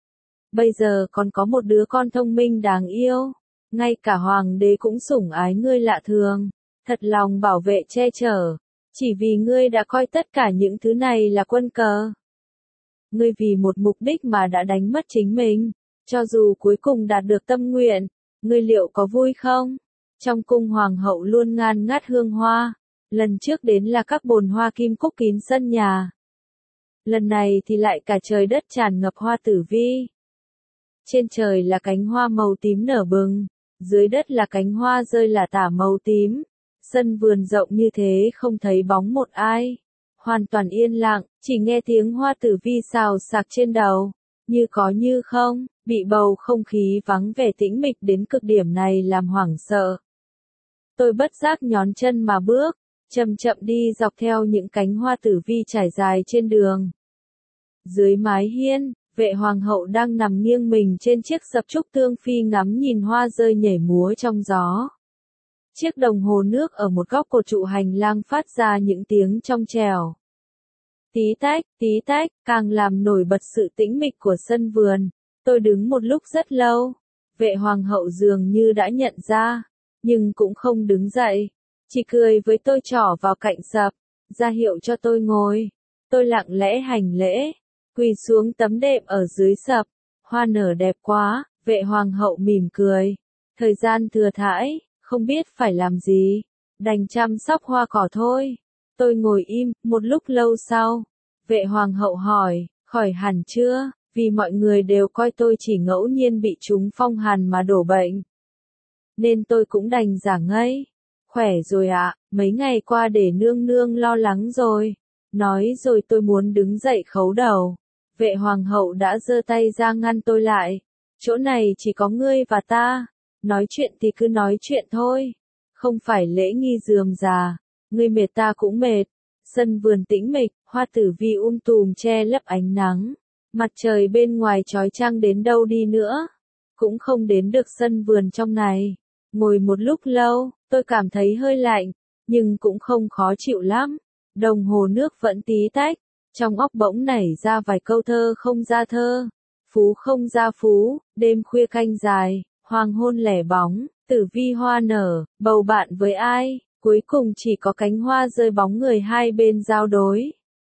Bây giờ còn có một đứa con thông minh đáng yêu, ngay cả hoàng đế cũng sủng ái ngươi lạ thường, thật lòng bảo vệ che chở, chỉ vì ngươi đã coi tất cả những thứ này là quân cờ. Ngươi vì một mục đích mà đã đánh mất chính mình, cho dù cuối cùng đạt được tâm nguyện, ngươi liệu có vui không? Trong cung hoàng hậu luôn ngàn ngát hương hoa, lần trước đến là các bồn hoa kim cúc kín sân nhà. Lần này thì lại cả trời đất tràn ngập hoa tử vi. Trên trời là cánh hoa màu tím nở bừng, dưới đất là cánh hoa rơi lả tả màu tím. Sân vườn rộng như thế không thấy bóng một ai. Hoàn toàn yên lặng, chỉ nghe tiếng hoa tử vi xào xạc trên đầu. Như có như không, bị bầu không khí vắng vẻ tĩnh mịch đến cực điểm này làm hoảng sợ. Tôi bất giác nhón chân mà bước, chậm chậm đi dọc theo những cánh hoa tử vi trải dài trên đường. Dưới mái hiên, vệ hoàng hậu đang nằm nghiêng mình trên chiếc sập trúc tương phi ngắm nhìn hoa rơi nhảy múa trong gió. Chiếc đồng hồ nước ở một góc cột trụ hành lang phát ra những tiếng trong trẻo. Tí tách, tí tách, càng làm nổi bật sự tĩnh mịch của sân vườn. Tôi đứng một lúc rất lâu. Vệ hoàng hậu dường như đã nhận ra, nhưng cũng không đứng dậy. Chỉ cười với tôi trỏ vào cạnh sập, ra hiệu cho tôi ngồi. Tôi lặng lẽ hành lễ, quỳ xuống tấm đệm ở dưới sập. Hoa nở đẹp quá, vệ hoàng hậu mỉm cười. Thời gian thừa thãi, không biết phải làm gì, đành chăm sóc hoa cỏ thôi. Tôi ngồi im, một lúc lâu sau, vệ hoàng hậu hỏi, khỏi hẳn chưa, vì mọi người đều coi tôi chỉ ngẫu nhiên bị trúng phong hàn mà đổ bệnh. Nên tôi cũng đành giả ngây. Khỏe rồi ạ, mấy ngày qua để nương nương lo lắng rồi. Nói rồi tôi muốn đứng dậy khấu đầu. Vệ hoàng hậu đã giơ tay ra ngăn tôi lại. Chỗ này chỉ có ngươi và ta. Nói chuyện thì cứ nói chuyện thôi. Không phải lễ nghi rườm rà. Ngươi mệt ta cũng mệt. Sân vườn tĩnh mịch, hoa tử vi um tùm che lấp ánh nắng. Mặt trời bên ngoài chói chang đến đâu đi nữa. Cũng không đến được sân vườn trong này. Ngồi một lúc lâu, tôi cảm thấy hơi lạnh. Nhưng cũng không khó chịu lắm. Đồng hồ nước vẫn tí tách. Trong óc bỗng nảy ra vài câu thơ không ra thơ. Phú không ra phú, đêm khuya canh dài, hoàng hôn lẻ bóng, tử vi hoa nở, bầu bạn với ai, cuối cùng chỉ có cánh hoa rơi bóng người hai bên giao đối.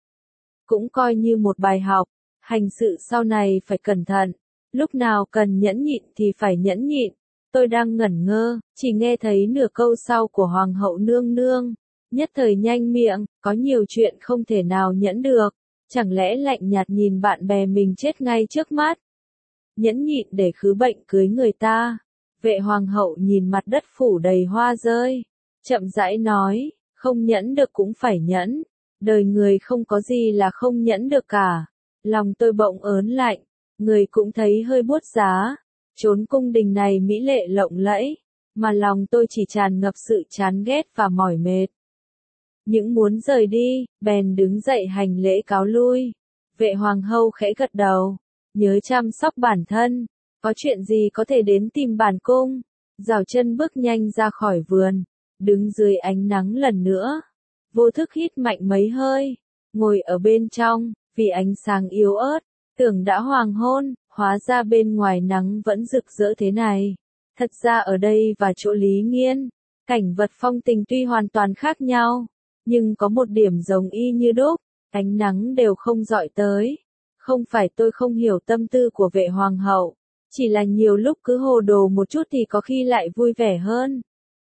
Cũng coi như một bài học, hành sự sau này phải cẩn thận, lúc nào cần nhẫn nhịn thì phải nhẫn nhịn. Tôi đang ngẩn ngơ, chỉ nghe thấy nửa câu sau của Hoàng hậu nương nương, nhất thời nhanh miệng, có nhiều chuyện không thể nào nhẫn được. Chẳng lẽ lạnh nhạt nhìn bạn bè mình chết ngay trước mắt? Nhẫn nhịn để khứ bệnh cưới người ta. Vệ hoàng hậu nhìn mặt đất phủ đầy hoa rơi. Chậm rãi nói, không nhẫn được cũng phải nhẫn. Đời người không có gì là không nhẫn được cả. Lòng tôi bỗng ớn lạnh. Người cũng thấy hơi buốt giá. Chốn cung đình này mỹ lệ lộng lẫy. Mà lòng tôi chỉ tràn ngập sự chán ghét và mỏi mệt. Những muốn rời đi, bèn đứng dậy hành lễ cáo lui. Vệ hoàng hậu khẽ gật đầu, nhớ chăm sóc bản thân, có chuyện gì có thể đến tìm bản cung. Rảo chân bước nhanh ra khỏi vườn, đứng dưới ánh nắng lần nữa. Vô thức hít mạnh mấy hơi, ngồi ở bên trong, vì ánh sáng yếu ớt, tưởng đã hoàng hôn, hóa ra bên ngoài nắng vẫn rực rỡ thế này. Thật ra ở đây và chỗ Lý Nghiên, cảnh vật phong tình tuy hoàn toàn khác nhau. Nhưng có một điểm giống y như đúc, ánh nắng đều không dọi tới. Không phải tôi không hiểu tâm tư của vệ hoàng hậu, chỉ là nhiều lúc cứ hồ đồ một chút thì có khi lại vui vẻ hơn.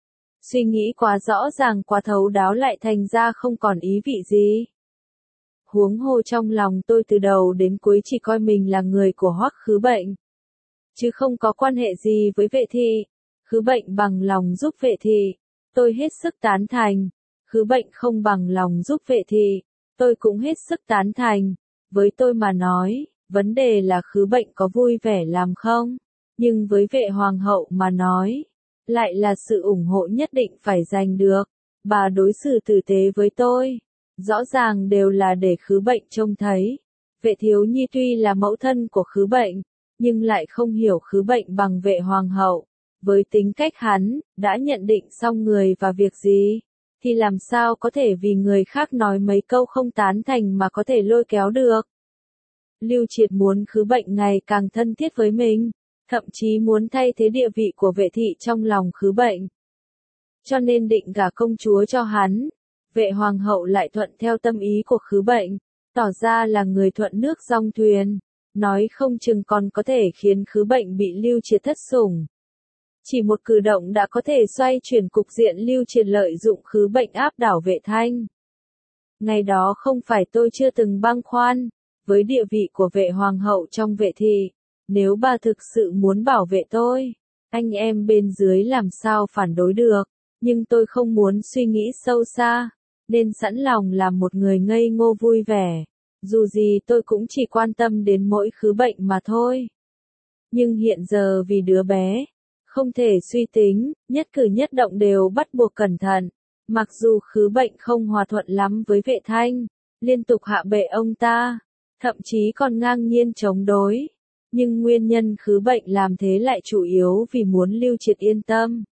Suy nghĩ quá rõ ràng quá thấu đáo lại thành ra không còn ý vị gì. Huống hồ trong lòng tôi từ đầu đến cuối chỉ coi mình là người của Hoắc Khứ Bệnh, chứ không có quan hệ gì với vệ thị. Khứ Bệnh bằng lòng giúp vệ thị, tôi hết sức tán thành. Khứ Bệnh không bằng lòng giúp vệ thị, tôi cũng hết sức tán thành. Với tôi mà nói, vấn đề là Khứ Bệnh có vui vẻ làm không? Nhưng với vệ hoàng hậu mà nói, lại là sự ủng hộ nhất định phải giành được. Bà đối xử tử tế với tôi, rõ ràng đều là để Khứ Bệnh trông thấy. Vệ Thiếu Nhi tuy là mẫu thân của Khứ Bệnh, nhưng lại không hiểu Khứ Bệnh bằng vệ hoàng hậu. Với tính cách hắn, đã nhận định xong người và việc gì, thì làm sao có thể vì người khác nói mấy câu không tán thành mà có thể lôi kéo được. Lưu Triệt muốn Khứ Bệnh ngày càng thân thiết với mình, thậm chí muốn thay thế địa vị của vệ thị trong lòng Khứ Bệnh. Cho nên định gả công chúa cho hắn, vệ hoàng hậu lại thuận theo tâm ý của Khứ Bệnh, tỏ ra là người thuận nước dong thuyền, nói không chừng còn có thể khiến Khứ Bệnh bị Lưu Triệt thất sủng. Chỉ một cử động đã có thể xoay chuyển cục diện. Lưu Triệt lợi dụng Khứ Bệnh áp đảo vệ thanh. Ngày đó không phải tôi chưa từng băn khoăn, với địa vị của vệ hoàng hậu trong vệ thị, nếu bà thực sự muốn bảo vệ tôi, anh em bên dưới làm sao phản đối được, nhưng tôi không muốn suy nghĩ sâu xa, nên sẵn lòng làm một người ngây ngô vui vẻ, dù gì tôi cũng chỉ quan tâm đến mỗi Khứ Bệnh mà thôi. Nhưng hiện giờ vì đứa bé, không thể suy tính, nhất cử nhất động đều bắt buộc cẩn thận. Mặc dù Khứ Bệnh không hòa thuận lắm với vệ thanh, liên tục hạ bệ ông ta, thậm chí còn ngang nhiên chống đối. Nhưng nguyên nhân Khứ Bệnh làm thế lại chủ yếu vì muốn Lưu Triệt yên tâm.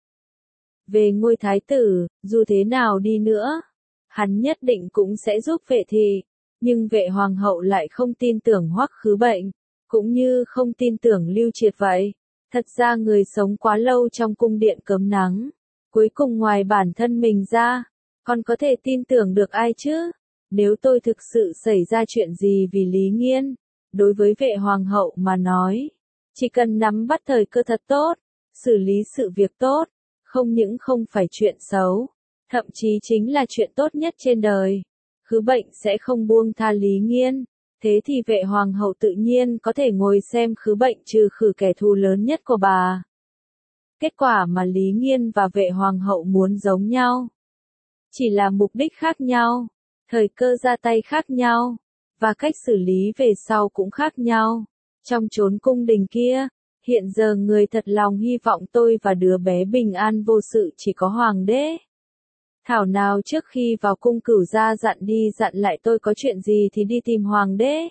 Về ngôi thái tử, dù thế nào đi nữa, hắn nhất định cũng sẽ giúp vệ thị. Nhưng vệ hoàng hậu lại không tin tưởng Hoắc Khứ Bệnh, cũng như không tin tưởng Lưu Triệt vậy. Thật ra người sống quá lâu trong cung điện cấm nắng, cuối cùng ngoài bản thân mình ra, còn có thể tin tưởng được ai chứ? Nếu tôi thực sự xảy ra chuyện gì vì Lý Nghiên, đối với vệ hoàng hậu mà nói, chỉ cần nắm bắt thời cơ thật tốt, xử lý sự việc tốt, không những không phải chuyện xấu, thậm chí chính là chuyện tốt nhất trên đời. Khứ Bệnh sẽ không buông tha Lý Nghiên. Thế thì vệ hoàng hậu tự nhiên có thể ngồi xem Khứ Bệnh trừ khử kẻ thù lớn nhất của bà. Kết quả mà Lý Nghiên và vệ hoàng hậu muốn giống nhau. Chỉ là mục đích khác nhau, thời cơ ra tay khác nhau, và cách xử lý về sau cũng khác nhau. Trong chốn cung đình kia, hiện giờ người thật lòng hy vọng tôi và đứa bé bình an vô sự chỉ có hoàng đế. Thảo nào trước khi vào cung Cửu gia dặn đi dặn lại tôi có chuyện gì thì đi tìm hoàng đế.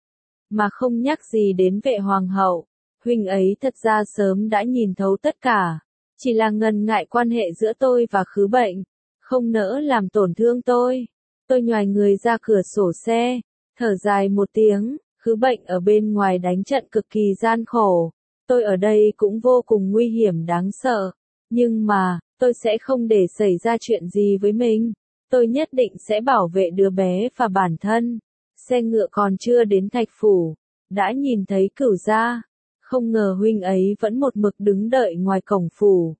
Mà không nhắc gì đến vệ hoàng hậu, huynh ấy thật ra sớm đã nhìn thấu tất cả. Chỉ là ngần ngại quan hệ giữa tôi và Khứ Bệnh, không nỡ làm tổn thương tôi. Tôi nhoài người ra cửa sổ xe, thở dài một tiếng, Khứ Bệnh ở bên ngoài đánh trận cực kỳ gian khổ. Tôi ở đây cũng vô cùng nguy hiểm đáng sợ. Nhưng mà, tôi sẽ không để xảy ra chuyện gì với mình. Tôi nhất định sẽ bảo vệ đứa bé và bản thân. Xe ngựa còn chưa đến Thạch Phủ, đã nhìn thấy Cửu gia. Không ngờ huynh ấy vẫn một mực đứng đợi ngoài cổng phủ.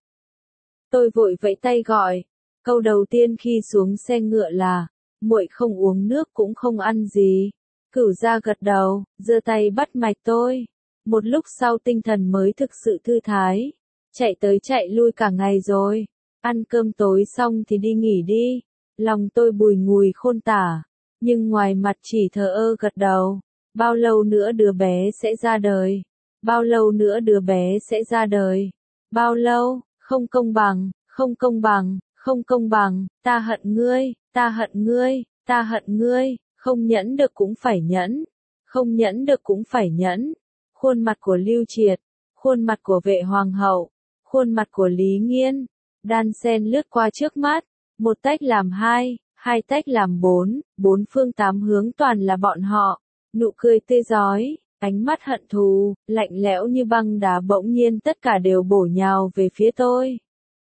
Tôi vội vẫy tay gọi. Câu đầu tiên khi xuống xe ngựa là, muội không uống nước cũng không ăn gì. Cửu gia gật đầu, giơ tay bắt mạch tôi. Một lúc sau tinh thần mới thực sự thư thái. Chạy tới chạy lui cả ngày rồi. Ăn cơm tối xong thì đi nghỉ đi. Lòng tôi bùi ngùi khôn tả. Nhưng ngoài mặt chỉ thờ ơ gật đầu. Bao lâu nữa đứa bé sẽ ra đời? Bao lâu nữa đứa bé sẽ ra đời? Bao lâu? Không công bằng, không công bằng, không công bằng, ta hận ngươi, ta hận ngươi, ta hận ngươi, không nhẫn được cũng phải nhẫn, không nhẫn được cũng phải nhẫn. Khuôn mặt của Lưu Triệt, khuôn mặt của vệ hoàng hậu, khuôn mặt của Lý Nghiên, đan xen lướt qua trước mắt, một tách làm hai, hai tách làm bốn, bốn phương tám hướng toàn là bọn họ, nụ cười tươi rói. Ánh mắt hận thù, lạnh lẽo như băng đá bỗng nhiên tất cả đều bổ nhào về phía tôi.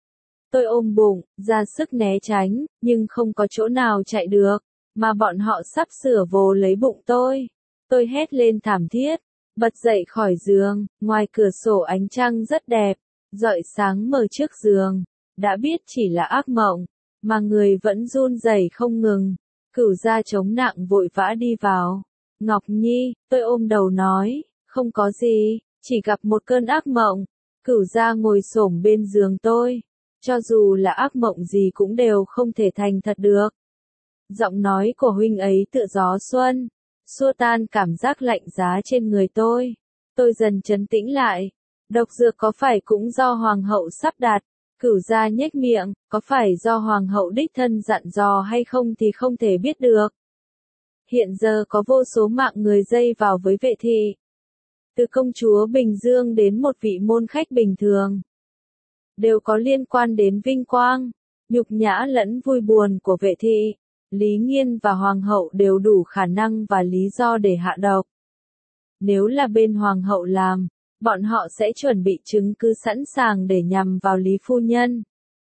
Tôi ôm bụng, ra sức né tránh, nhưng không có chỗ nào chạy được, mà bọn họ sắp sửa vồ lấy bụng tôi. Tôi hét lên thảm thiết, bật dậy khỏi giường, ngoài cửa sổ ánh trăng rất đẹp, rọi sáng mờ trước giường, đã biết chỉ là ác mộng, mà người vẫn run rẩy không ngừng. Cửu gia chống nặng vội vã đi vào. Ngọc Nhi, tôi ôm đầu nói, không có gì, chỉ gặp một cơn ác mộng. Cửu gia ngồi xổm bên giường tôi, cho dù là ác mộng gì cũng đều không thể thành thật được. Giọng nói của huynh ấy tựa gió xuân, xua tan cảm giác lạnh giá trên người tôi. Tôi dần trấn tĩnh lại. Độc dược có phải cũng do hoàng hậu sắp đặt? Cửu gia nhếch miệng, có phải do hoàng hậu đích thân dặn dò hay không thì không thể biết được. Hiện giờ có vô số mạng người dây vào với vệ thị. Từ công chúa Bình Dương đến một vị môn khách bình thường. Đều có liên quan đến vinh quang, nhục nhã lẫn vui buồn của vệ thị. Lý Nghiên và hoàng hậu đều đủ khả năng và lý do để hạ độc. Nếu là bên hoàng hậu làm, bọn họ sẽ chuẩn bị chứng cứ sẵn sàng để nhằm vào Lý phu nhân.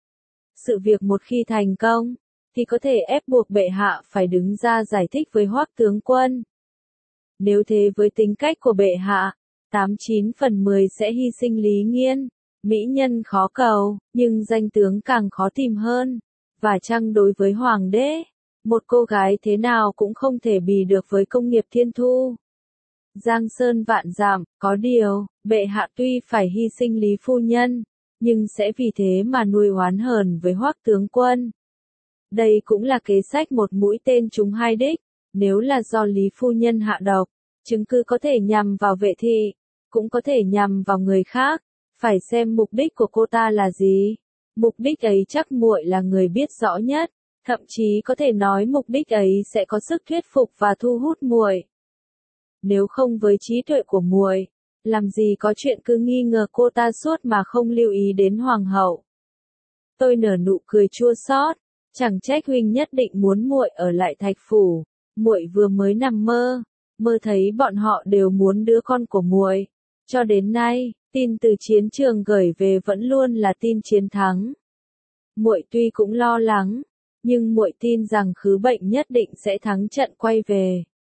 Sự việc một khi thành công, thì có thể ép buộc bệ hạ phải đứng ra giải thích với Hoắc tướng quân. Nếu thế với tính cách của bệ hạ, tám chín phần mười sẽ hy sinh Lý Nghiên. Mỹ nhân khó cầu, nhưng danh tướng càng khó tìm hơn. Và chăng đối với hoàng đế, một cô gái thế nào cũng không thể bì được với công nghiệp thiên thu. Giang sơn vạn dặm, có điều, bệ hạ tuy phải hy sinh Lý phu nhân, nhưng sẽ vì thế mà nuôi oán hờn với Hoắc tướng quân. Đây cũng là kế sách một mũi tên trúng hai đích. Nếu là do Lý phu nhân hạ độc, chứng cứ có thể nhằm vào vệ thị, cũng có thể nhằm vào người khác. Phải xem mục đích của cô ta là gì. Mục đích ấy chắc muội là người biết rõ nhất, thậm chí có thể nói mục đích ấy sẽ có sức thuyết phục và thu hút muội. Nếu không với trí tuệ của muội, làm gì có chuyện cứ nghi ngờ cô ta suốt mà không lưu ý đến hoàng hậu. Tôi nở nụ cười chua xót, chẳng trách huynh nhất định muốn muội ở lại Thạch Phủ. Muội vừa mới nằm mơ, mơ thấy bọn họ đều muốn đứa con của muội. Cho đến nay, tin từ chiến trường gửi về vẫn luôn là tin chiến thắng. Muội tuy cũng lo lắng, nhưng muội tin rằng Khứ Bệnh nhất định sẽ thắng trận quay về.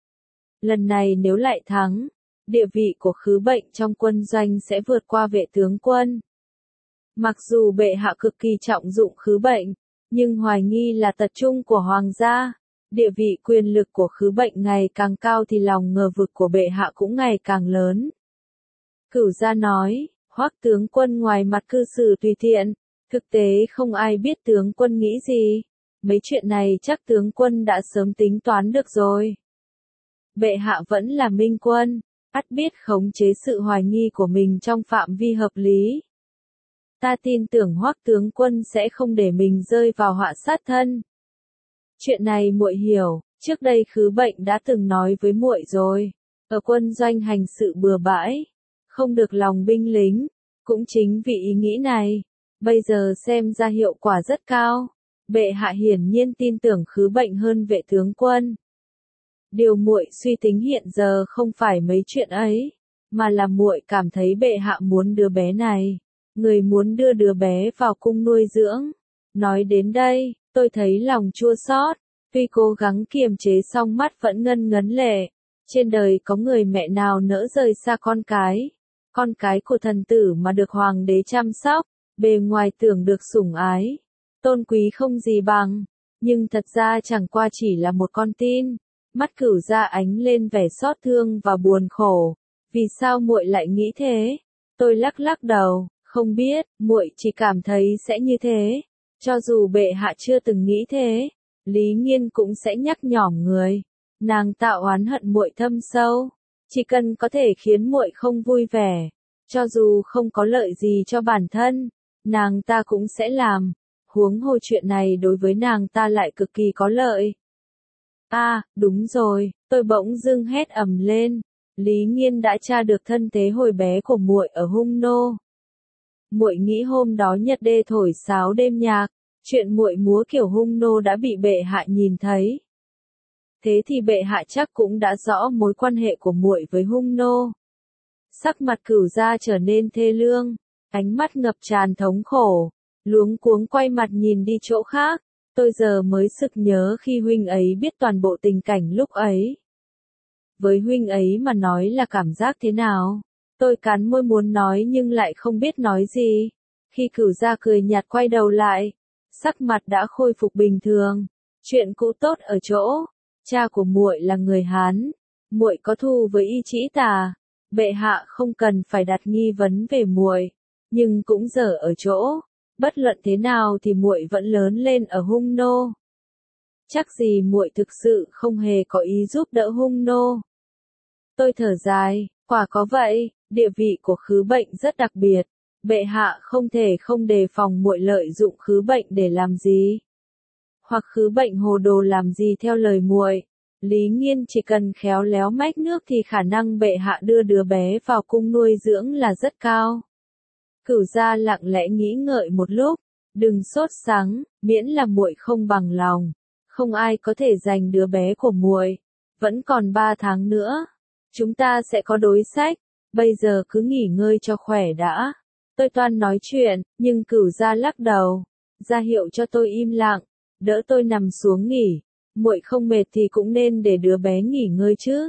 Lần này nếu lại thắng, địa vị của Khứ Bệnh trong quân doanh sẽ vượt qua vệ tướng quân. Mặc dù bệ hạ cực kỳ trọng dụng Khứ Bệnh, nhưng hoài nghi là tật chung của hoàng gia. Địa vị quyền lực của Khứ Bệnh ngày càng cao thì lòng ngờ vực của bệ hạ cũng ngày càng lớn. Cửu gia nói, Hoắc tướng quân ngoài mặt cư xử tùy tiện, thực tế không ai biết tướng quân nghĩ gì. Mấy chuyện này chắc tướng quân đã sớm tính toán được rồi. Bệ hạ vẫn là minh quân, ắt biết khống chế sự hoài nghi của mình trong phạm vi hợp lý. Ta tin tưởng Hoắc tướng quân sẽ không để mình rơi vào họa sát thân. Chuyện này muội hiểu, trước đây Khứ Bệnh đã từng nói với muội rồi, ở quân doanh hành sự bừa bãi, không được lòng binh lính, cũng chính vì ý nghĩ này, bây giờ xem ra hiệu quả rất cao. Bệ hạ hiển nhiên tin tưởng Khứ Bệnh hơn Vệ tướng quân. Điều muội suy tính hiện giờ không phải mấy chuyện ấy, mà là muội cảm thấy bệ hạ muốn đứa bé này, người muốn đưa đứa bé vào cung nuôi dưỡng. Nói đến đây, tôi thấy lòng chua xót, tuy cố gắng kiềm chế song mắt vẫn ngân ngấn lệ. Trên đời có người mẹ nào nỡ rời xa con cái, con cái của thần tử mà được hoàng đế chăm sóc, bề ngoài tưởng được sủng ái, tôn quý không gì bằng, nhưng thật ra chẳng qua chỉ là một con tin. Mắt Cửu Gia ánh lên vẻ xót thương và buồn khổ. Vì sao muội lại nghĩ thế? Tôi lắc lắc đầu, không biết, muội chỉ cảm thấy sẽ như thế. Cho dù bệ hạ chưa từng nghĩ thế, Lý Nghiên cũng sẽ nhắc nhỏm người. Nàng tạo oán hận muội thâm sâu, chỉ cần có thể khiến muội không vui vẻ, cho dù không có lợi gì cho bản thân, nàng ta cũng sẽ làm. Huống hồ chuyện này đối với nàng ta lại cực kỳ có lợi. À, đúng rồi, tôi bỗng dưng hét ầm lên. Lý Nghiên đã tra được thân thế hồi bé của muội ở Hung Nô. Muội nghĩ hôm đó Nhật Đê thổi sáo đêm nhạc, chuyện muội múa kiểu Hung Nô đã bị bệ hạ nhìn thấy. Thế thì bệ hạ chắc cũng đã rõ mối quan hệ của muội với Hung Nô. Sắc mặt Cửu Gia trở nên thê lương, ánh mắt ngập tràn thống khổ, luống cuống quay mặt nhìn đi chỗ khác. Tôi giờ mới sực nhớ khi huynh ấy biết toàn bộ tình cảnh lúc ấy. Với huynh ấy mà nói là cảm giác thế nào? Tôi cắn môi muốn nói nhưng lại không biết nói gì. Khi Cửu Gia cười nhạt quay đầu lại, sắc mặt đã khôi phục bình thường. Chuyện cũ tốt ở chỗ, cha của muội là người Hán, muội có thù với Y Trĩ Tà, bệ hạ không cần phải đặt nghi vấn về muội, nhưng cũng dở ở chỗ, bất luận thế nào thì muội vẫn lớn lên ở Hung Nô. Chắc gì muội thực sự không hề có ý giúp đỡ Hung Nô. Tôi thở dài, quả có vậy, địa vị của Khứ Bệnh rất đặc biệt, bệ hạ không thể không đề phòng muội lợi dụng Khứ Bệnh để làm gì. Hoặc Khứ Bệnh hồ đồ làm gì theo lời muội. Lý Nghiên chỉ cần khéo léo mách nước thì khả năng bệ hạ đưa đứa bé vào cung nuôi dưỡng là rất cao. Cửu Gia lặng lẽ nghĩ ngợi một lúc, đừng sốt sắng, miễn là muội không bằng lòng, không ai có thể giành đứa bé của muội. Vẫn còn ba tháng nữa, chúng ta sẽ có đối sách, bây giờ cứ nghỉ ngơi cho khỏe đã. Tôi toan nói chuyện, nhưng Cửu Gia lắc đầu, ra hiệu cho tôi im lặng, đỡ tôi nằm xuống nghỉ. Muội không mệt thì cũng nên để đứa bé nghỉ ngơi chứ.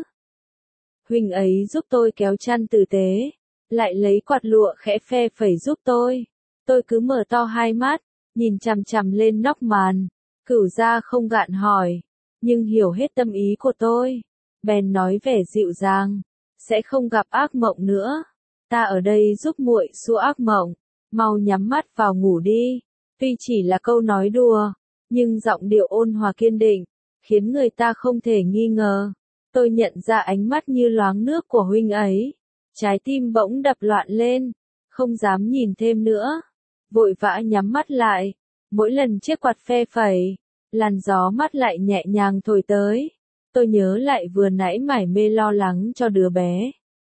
Huynh ấy giúp tôi kéo chăn tử tế, lại lấy quạt lụa khẽ phe phẩy giúp tôi. Tôi cứ mở to hai mắt, nhìn chằm chằm lên nóc màn. Cửu Gia không gạn hỏi, nhưng hiểu hết tâm ý của tôi. Bèn nói vẻ dịu dàng, sẽ không gặp ác mộng nữa. Ta ở đây giúp muội xua ác mộng, mau nhắm mắt vào ngủ đi. Tuy chỉ là câu nói đùa, nhưng giọng điệu ôn hòa kiên định, khiến người ta không thể nghi ngờ. Tôi nhận ra ánh mắt như loáng nước của huynh ấy. Trái tim bỗng đập loạn lên, không dám nhìn thêm nữa. Vội vã nhắm mắt lại. Mỗi lần chiếc quạt phe phẩy, làn gió mát lại nhẹ nhàng thổi tới. Tôi nhớ lại vừa nãy mải mê lo lắng cho đứa bé.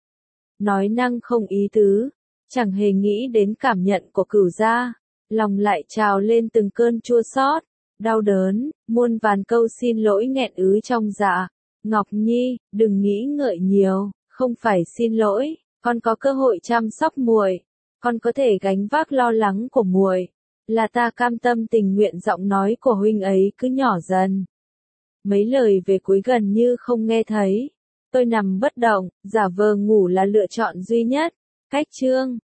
Nói năng không ý tứ, chẳng hề nghĩ đến cảm nhận của Cửu Gia. Lòng lại trào lên từng cơn chua xót, đau đớn, muôn vàn câu xin lỗi nghẹn ứ trong dạ. Ngọc Nhi, đừng nghĩ ngợi nhiều, không phải xin lỗi, con có cơ hội chăm sóc muội, con có thể gánh vác lo lắng của muội, là ta cam tâm tình nguyện. Giọng nói của huynh ấy cứ nhỏ dần. Mấy lời về cuối gần như không nghe thấy. Tôi nằm bất động, giả vờ ngủ là lựa chọn duy nhất. Cách chương